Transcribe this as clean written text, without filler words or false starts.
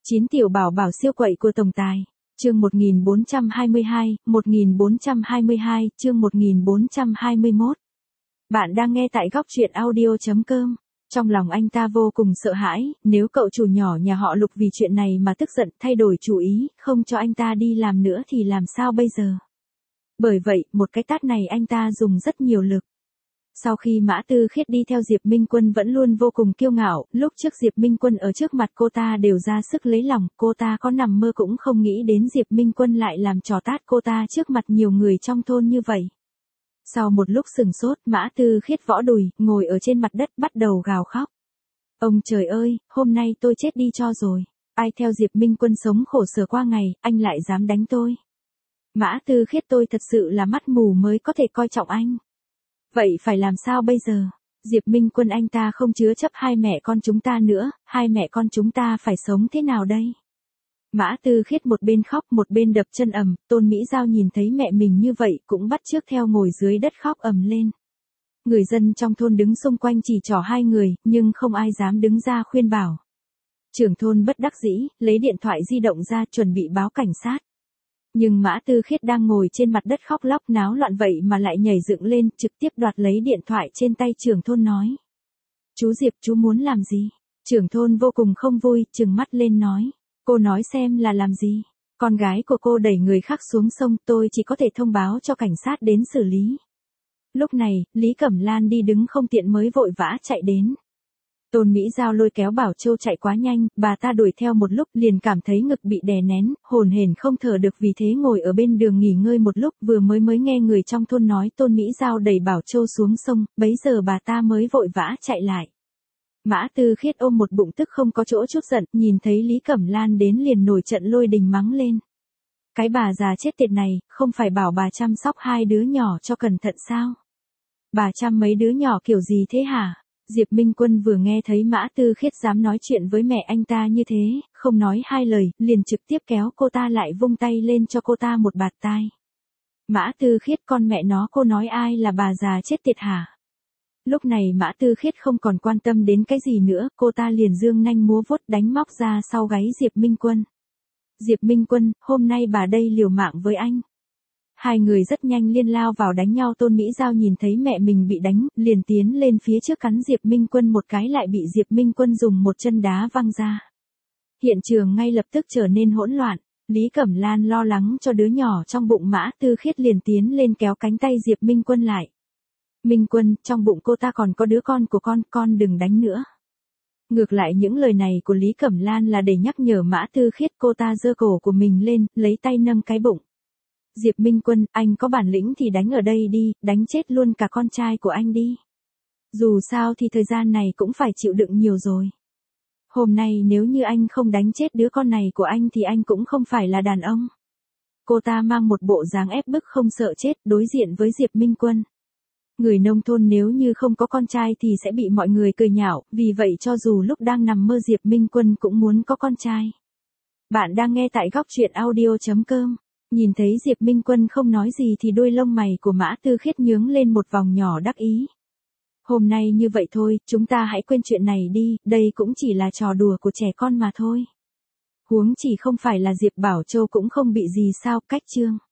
9 tiểu bảo bảo siêu quậy của tổng tài. Chương 1422, chương 1421. Bạn đang nghe tại góc truyện audio.com. Trong lòng anh ta vô cùng sợ hãi, nếu cậu chủ nhỏ nhà họ Lục vì chuyện này mà tức giận thay đổi chủ ý, không cho anh ta đi làm nữa thì làm sao bây giờ? Bởi vậy, một cái tát này anh ta dùng rất nhiều lực. Sau khi Mã Tư Khiết đi theo Diệp Minh Quân vẫn luôn vô cùng kiêu ngạo, lúc trước Diệp Minh Quân ở trước mặt cô ta đều ra sức lấy lòng, cô ta có nằm mơ cũng không nghĩ đến Diệp Minh Quân lại làm trò tát cô ta trước mặt nhiều người trong thôn như vậy. Sau một lúc sừng sốt, Mã Tư Khiết võ đùi, ngồi ở trên mặt đất bắt đầu gào khóc. Ông trời ơi, hôm nay tôi chết đi cho rồi. Ai theo Diệp Minh Quân sống khổ sở qua ngày, anh lại dám đánh tôi. Mã Tư Khiết, tôi thật sự là mắt mù mới có thể coi trọng anh. Vậy phải làm sao bây giờ? Diệp Minh Quân anh ta không chứa chấp hai mẹ con chúng ta nữa, hai mẹ con chúng ta phải sống thế nào đây? Mã Tư Khiết một bên khóc một bên đập chân ầm, Tôn Mỹ Giao nhìn thấy mẹ mình như vậy cũng bắt chước theo ngồi dưới đất khóc ầm lên. Người dân trong thôn đứng xung quanh chỉ trỏ hai người, nhưng không ai dám đứng ra khuyên bảo. Trưởng thôn bất đắc dĩ, lấy điện thoại di động ra chuẩn bị báo cảnh sát. Nhưng Mã Tư Khiết đang ngồi trên mặt đất khóc lóc náo loạn vậy mà lại nhảy dựng lên, trực tiếp đoạt lấy điện thoại trên tay trưởng thôn nói. Chú Diệp, chú muốn làm gì? Trưởng thôn vô cùng không vui, trừng mắt lên nói. Cô nói xem là làm gì? Con gái của cô đẩy người khác xuống sông, tôi chỉ có thể thông báo cho cảnh sát đến xử lý. Lúc này, Lý Cẩm Lan đi đứng không tiện mới vội vã chạy đến. Tôn Mỹ Giao lôi kéo Bảo Châu chạy quá nhanh, bà ta đuổi theo một lúc liền cảm thấy ngực bị đè nén, hồn hển không thở được, vì thế ngồi ở bên đường nghỉ ngơi một lúc, vừa mới nghe người trong thôn nói Tôn Mỹ Giao đẩy Bảo Châu xuống sông, bấy giờ bà ta mới vội vã chạy lại. Mã Tư Khiết ôm một bụng tức không có chỗ chút giận, nhìn thấy Lý Cẩm Lan đến liền nổi trận lôi đình mắng lên. Cái bà già chết tiệt này, không phải bảo bà chăm sóc hai đứa nhỏ cho cẩn thận sao? Bà chăm mấy đứa nhỏ kiểu gì thế hả? Diệp Minh Quân vừa nghe thấy Mã Tư Khiết dám nói chuyện với mẹ anh ta như thế, không nói hai lời, liền trực tiếp kéo cô ta lại vung tay lên cho cô ta một bạt tai. Mã Tư Khiết, con mẹ nó, cô nói ai là bà già chết tiệt hả? Lúc này Mã Tư Khiết không còn quan tâm đến cái gì nữa, cô ta liền giương nanh múa vuốt đánh móc ra sau gáy Diệp Minh Quân. Diệp Minh Quân, hôm nay bà đây liều mạng với anh. Hai người rất nhanh liên lao vào đánh nhau. Tôn Mỹ Giao nhìn thấy mẹ mình bị đánh, liền tiến lên phía trước cắn Diệp Minh Quân một cái, lại bị Diệp Minh Quân dùng một chân đá văng ra. Hiện trường ngay lập tức trở nên hỗn loạn. Lý Cẩm Lan lo lắng cho đứa nhỏ trong bụng Mã Tư Khiết liền tiến lên kéo cánh tay Diệp Minh Quân lại. Minh Quân, trong bụng cô ta còn có đứa con của con đừng đánh nữa. Ngược lại những lời này của Lý Cẩm Lan là để nhắc nhở Mã Tư Khiết, cô ta giơ cổ của mình lên, lấy tay nâng cái bụng. Diệp Minh Quân, anh có bản lĩnh thì đánh ở đây đi, đánh chết luôn cả con trai của anh đi. Dù sao thì thời gian này cũng phải chịu đựng nhiều rồi. Hôm nay nếu như anh không đánh chết đứa con này của anh thì anh cũng không phải là đàn ông. Cô ta mang một bộ dáng ép bức không sợ chết, đối diện với Diệp Minh Quân. Người nông thôn nếu như không có con trai thì sẽ bị mọi người cười nhạo, vì vậy cho dù lúc đang nằm mơ Diệp Minh Quân cũng muốn có con trai. Bạn đang nghe tại góc truyện audio.com. Nhìn thấy Diệp Minh Quân không nói gì thì đuôi lông mày của Mã Tư Khiết nhướng lên một vòng nhỏ đắc ý. Hôm nay như vậy thôi, chúng ta hãy quên chuyện này đi, đây cũng chỉ là trò đùa của trẻ con mà thôi. Huống chỉ không phải là Diệp Bảo Châu cũng không bị gì sao, cách chương.